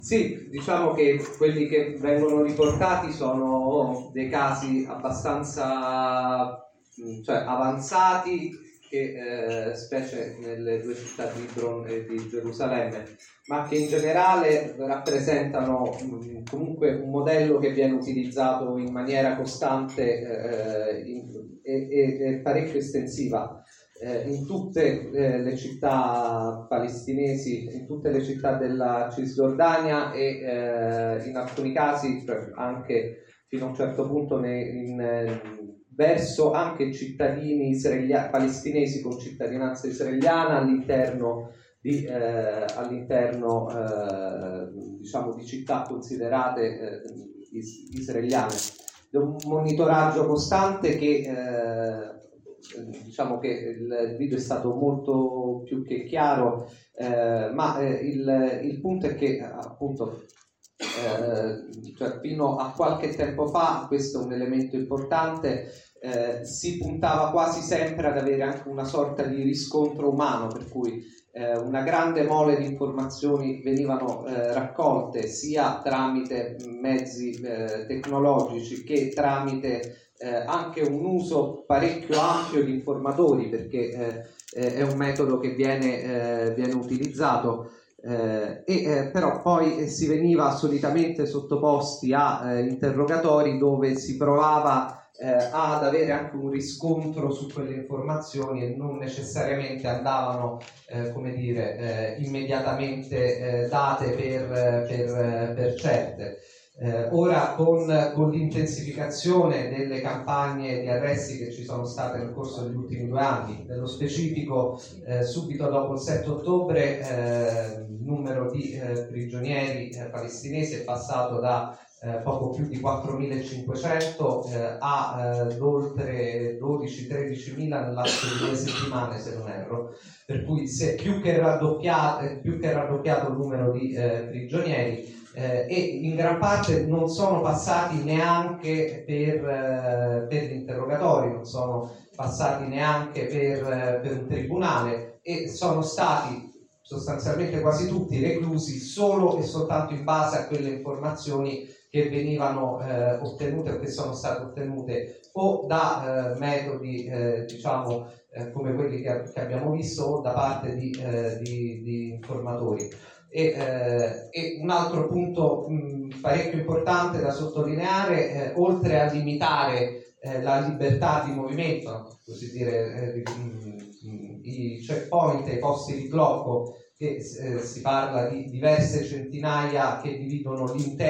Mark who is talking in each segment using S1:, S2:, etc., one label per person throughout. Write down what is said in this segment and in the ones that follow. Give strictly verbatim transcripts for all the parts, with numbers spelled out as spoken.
S1: Sì, diciamo che quelli che vengono riportati sono dei casi abbastanza cioè, avanzati, che, eh, specie nelle due città di Hebron e di Gerusalemme, ma che in generale rappresentano mh, comunque un modello che viene utilizzato in maniera costante eh, in, e, e, e parecchio estensiva eh, in tutte eh, le città palestinesi, in tutte le città della Cisgiordania e eh, in alcuni casi anche fino a un certo punto ne, in, verso anche cittadini israelia- palestinesi con cittadinanza israeliana all'interno di, eh, all'interno, eh, diciamo di città considerate eh, is- israeliane. È un monitoraggio costante che eh, diciamo che il video è stato molto più che chiaro, eh, ma eh, il, il punto è che appunto Eh, cioè fino a qualche tempo fa, questo è un elemento importante, eh, si puntava quasi sempre ad avere anche una sorta di riscontro umano, per cui eh, una grande mole di informazioni venivano eh, raccolte sia tramite mezzi eh, tecnologici che tramite eh, anche un uso parecchio ampio di informatori, perché eh, è un metodo che viene, eh, viene utilizzato. Eh, e eh, però poi eh, si veniva solitamente sottoposti a eh, interrogatori dove si provava eh, ad avere anche un riscontro su quelle informazioni e non necessariamente andavano eh, come dire eh, immediatamente eh, date per, per, per certe. Eh, ora con, con l'intensificazione delle campagne di arresti che ci sono state nel corso degli ultimi due anni, nello specifico eh, subito dopo il sette ottobre eh, il numero di eh, prigionieri eh, palestinesi è passato da eh, poco più di quattromilacinquecento eh, a eh, oltre dodici tredicimila nell'arco di due settimane, se non erro, per cui si è più che raddoppiato, più che raddoppiato il numero di eh, prigionieri. Eh, e in gran parte non sono passati neanche per, eh, per gli interrogatori, non sono passati neanche per, eh, per un tribunale e sono stati sostanzialmente quasi tutti reclusi solo e soltanto in base a quelle informazioni che venivano eh, ottenute o che sono state ottenute o da eh, metodi eh, diciamo eh, come quelli che, che abbiamo visto o da parte di, eh, di, di informatori. E, eh, e un altro punto mh, parecchio importante da sottolineare, eh, oltre a limitare eh, la libertà di movimento, così dire, eh, mh, i checkpoint, i posti di blocco, che eh, si parla di diverse centinaia che dividono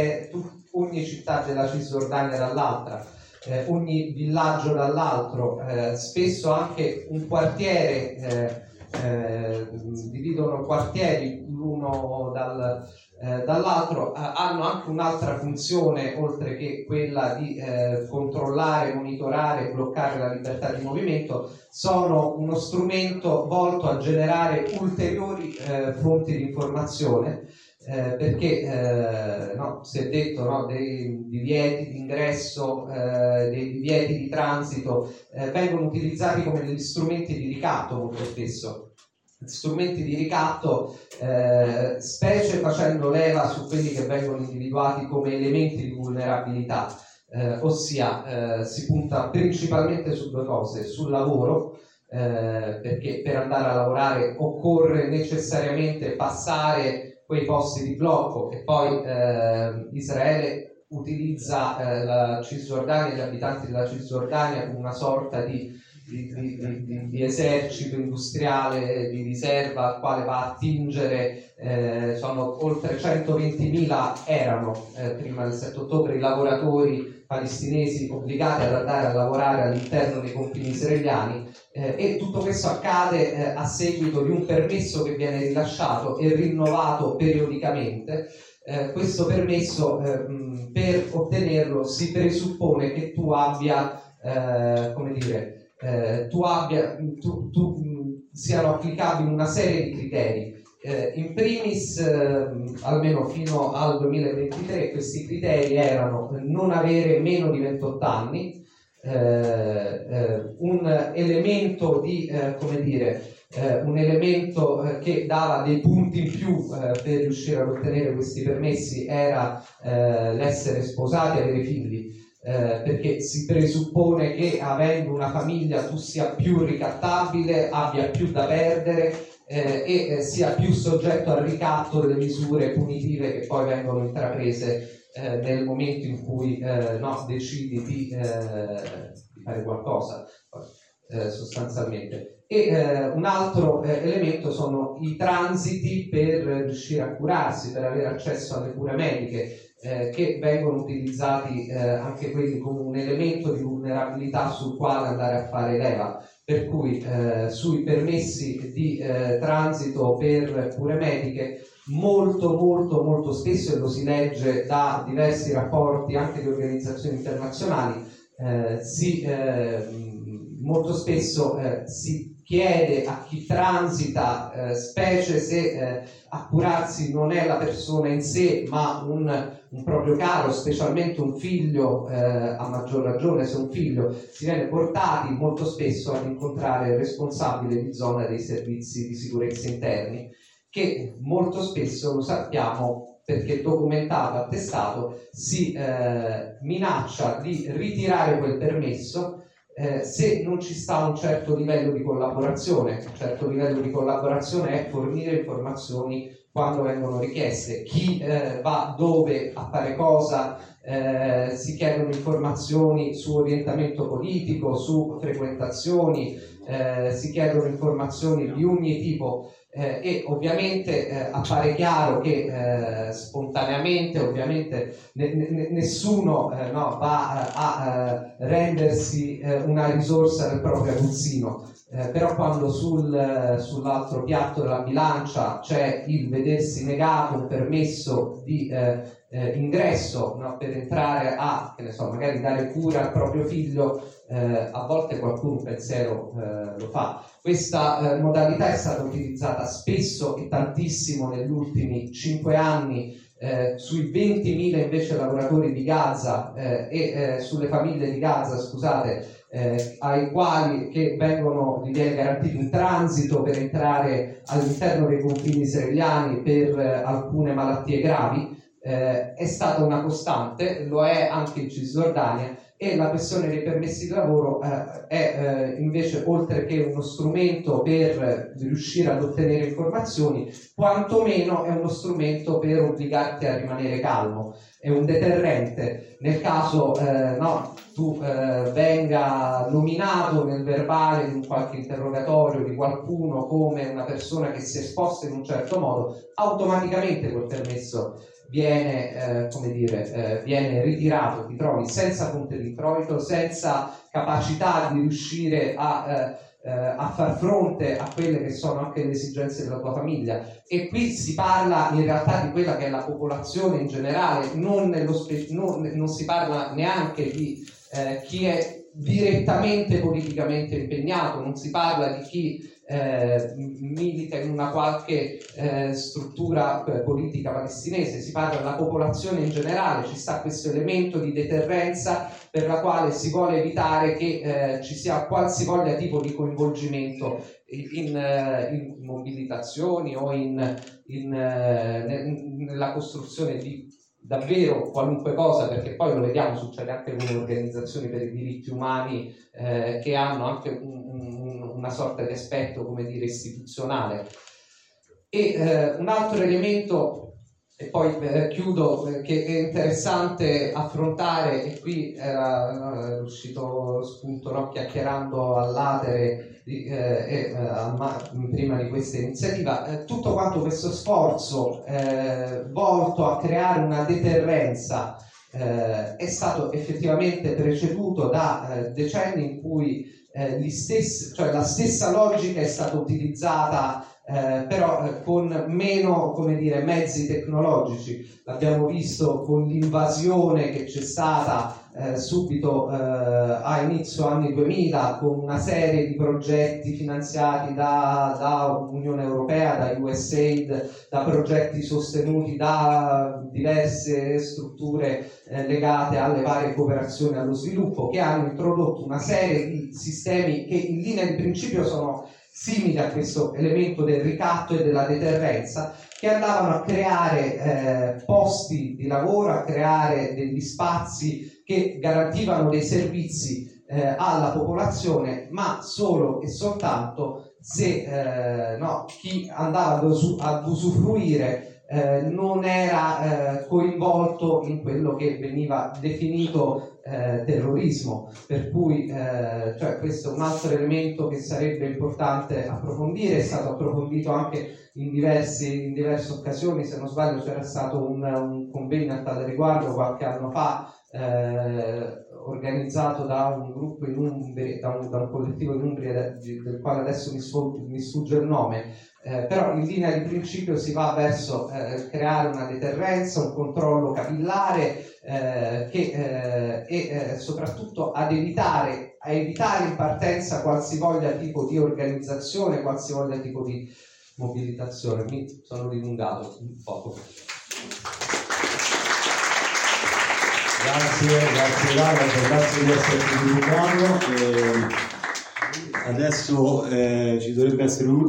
S1: ogni città della Cisgiordania dall'altra, eh, ogni villaggio dall'altro, eh, spesso anche un quartiere, eh, eh, dividono quartieri l'uno dal, eh, dall'altro, eh, hanno anche un'altra funzione oltre che quella di eh, controllare, monitorare e bloccare la libertà di movimento. Sono uno strumento volto a generare ulteriori eh, fonti di informazione, eh, perché eh, no, si è detto no, dei divieti di ingresso, eh, dei divieti di transito eh, vengono utilizzati come degli strumenti di ricatto molto spesso. Strumenti di ricatto, eh, specie facendo leva su quelli che vengono individuati come elementi di vulnerabilità, eh, ossia eh, si punta principalmente su due cose: sul lavoro, eh, perché per andare a lavorare occorre necessariamente passare quei posti di blocco e poi eh, Israele utilizza eh, la Cisgiordania e gli abitanti della Cisgiordania come una sorta di Di, di, di, di esercito industriale di riserva al quale va a attingere. Eh, sono oltre centoventimila erano eh, prima del sette ottobre i lavoratori palestinesi obbligati ad andare a lavorare all'interno dei confini israeliani, eh, e tutto questo accade eh, a seguito di un permesso che viene rilasciato e rinnovato periodicamente. Eh, questo permesso, eh, mh, per ottenerlo si presuppone che tu abbia eh, come dire Eh, tu abbia, tu, tu, mh, siano applicabili una serie di criteri. Eh, in primis, eh, almeno fino al duemilaventitré, questi criteri erano non avere meno di ventotto anni, eh, eh, un elemento di, eh, come dire, eh, un elemento eh, che dava dei punti in più eh, per riuscire ad ottenere questi permessi era eh, l'essere sposati e avere figli, eh, perché si presuppone che avendo una famiglia tu sia più ricattabile, abbia più da perdere eh, e eh, sia più soggetto al ricatto delle misure punitive che poi vengono intraprese Eh, nel momento in cui eh, no, decidi di, eh, di fare qualcosa eh, sostanzialmente. E eh, un altro eh, elemento sono i transiti per riuscire a curarsi, per avere accesso alle cure mediche, eh, che vengono utilizzati eh, anche quelli come un elemento di vulnerabilità sul quale andare a fare leva. Per cui eh, sui permessi di eh, transito per cure mediche molto molto molto spesso, e lo si legge da diversi rapporti anche di organizzazioni internazionali, eh, si, eh, molto spesso eh, si chiede a chi transita, eh, specie se eh, a curarsi non è la persona in sé ma un, un proprio caro, specialmente un figlio, eh, a maggior ragione se un figlio, si viene portati molto spesso ad incontrare il responsabile di zona dei servizi di sicurezza interni, che molto spesso, lo sappiamo perché documentato, attestato, si eh, minaccia di ritirare quel permesso eh, se non ci sta un certo livello di collaborazione. Un certo livello di collaborazione è fornire informazioni quando vengono richieste, chi eh, va dove a fare cosa, eh, si chiedono informazioni su orientamento politico, su frequentazioni, eh, si chiedono informazioni di ogni tipo. Eh, e ovviamente eh, appare chiaro che eh, spontaneamente ovviamente ne, ne, nessuno eh, no, va a, a rendersi eh, una risorsa del proprio aguzzino, eh, però quando sul, sull'altro piatto della bilancia c'è il vedersi negato un permesso di eh, eh, ingresso, no, per entrare a, che ne so, magari dare cura al proprio figlio, eh, a volte qualcuno un pensiero eh, lo fa. Questa eh, modalità è stata utilizzata spesso e tantissimo negli ultimi cinque anni eh, sui ventimila invece lavoratori di Gaza eh, e eh, sulle famiglie di Gaza, scusate, eh, ai quali che vengono, gli viene garantito un transito per entrare all'interno dei confini israeliani per eh, alcune malattie gravi. Eh, è stata una costante, lo è anche in Cisgiordania, e la questione dei permessi di lavoro eh, è eh, invece, oltre che uno strumento per riuscire ad ottenere informazioni, quantomeno è uno strumento per obbligarti a rimanere calmo, è un deterrente nel caso eh, no, tu eh, venga nominato nel verbale di un qualche interrogatorio di qualcuno come una persona che si è esposta in un certo modo, automaticamente quel permesso viene, eh, come dire, eh, viene ritirato, ti trovi senza fonte di introito, senza capacità di riuscire a, eh, eh, a far fronte a quelle che sono anche le esigenze della tua famiglia. E qui si parla in realtà di quella che è la popolazione in generale, non, nello spe- non, non si parla neanche di eh, chi è direttamente politicamente impegnato, non si parla di chi Eh, milita in una qualche eh, struttura eh, politica palestinese, si parla della popolazione in generale. Ci sta questo elemento di deterrenza per la quale si vuole evitare che eh, ci sia qualsivoglia tipo di coinvolgimento in, in, in mobilitazioni o in, in, in, nella costruzione di davvero qualunque cosa, perché poi lo vediamo, succede anche con organizzazioni per i diritti umani eh, che hanno anche un, un, una sorta di aspetto, come dire, istituzionale. E eh, un altro elemento, e poi eh, chiudo, eh, che è interessante affrontare, e qui era, no, era uscito spunto, no, chiacchierando all'atere di, eh, eh, prima di questa iniziativa, eh, tutto quanto questo sforzo eh, volto a creare una deterrenza eh, è stato effettivamente preceduto da eh, decenni in cui eh, gli stessi, cioè la stessa logica è stata utilizzata Eh, però eh, con meno, come dire, mezzi tecnologici. L'abbiamo visto con l'invasione che c'è stata eh, subito eh, a inizio anni duemila, con una serie di progetti finanziati da, da Unione Europea, da U S A I D, da progetti sostenuti da diverse strutture eh, legate alle varie cooperazioni allo sviluppo, che hanno introdotto una serie di sistemi che in linea di principio sono simili a questo elemento del ricatto e della deterrenza, che andavano a creare eh, posti di lavoro, a creare degli spazi che garantivano dei servizi eh, alla popolazione, ma solo e soltanto se eh, no, chi andava ad, usu- ad usufruire eh, non era eh, coinvolto in quello che veniva definito eh, terrorismo, per cui eh, cioè questo è un altro elemento che sarebbe importante approfondire, è stato approfondito anche in, diversi, in diverse occasioni. Se non sbaglio c'era stato un, un convegno a tale riguardo qualche anno fa, eh, organizzato da un gruppo in Umbria, da un, da un collettivo in Umbria del quale adesso mi, sfugge, mi sfugge il nome, eh, però in linea di principio si va verso eh, creare una deterrenza, un controllo capillare eh, che, eh, e eh, soprattutto ad evitare, a evitare in partenza qualsivoglia tipo di organizzazione, qualsivoglia tipo di mobilitazione. Mi sono dilungato un poco.
S2: Grazie, grazie Lara, grazie di esserti dilungato. Eh, adesso eh, ci dovrebbe essere un